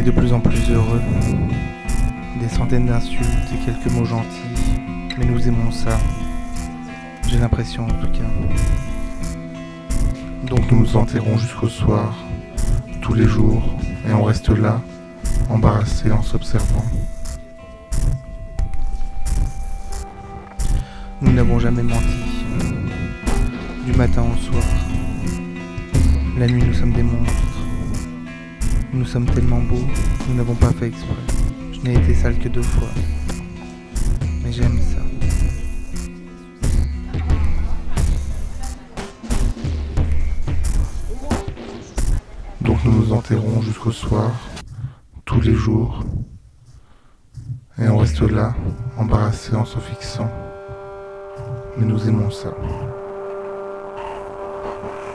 est de plus en plus heureux. Des centaines d'insultes et quelques mots gentils, mais nous aimons ça. J'ai l'impression en tout cas. Donc nous nous enterrons jusqu'au soir, tous les jours, et on reste là, embarrassé en s'observant. Nous n'avons jamais menti, du matin au soir. La nuit nous sommes des monstres. Nous sommes tellement beaux, nous n'avons pas fait exprès. Je n'ai été sale que 2 fois. Mais j'aime ça. Donc nous nous enterrons jusqu'au soir, tous les jours. Et on reste là, embarrassé en se fixant. Mais nous aimons ça.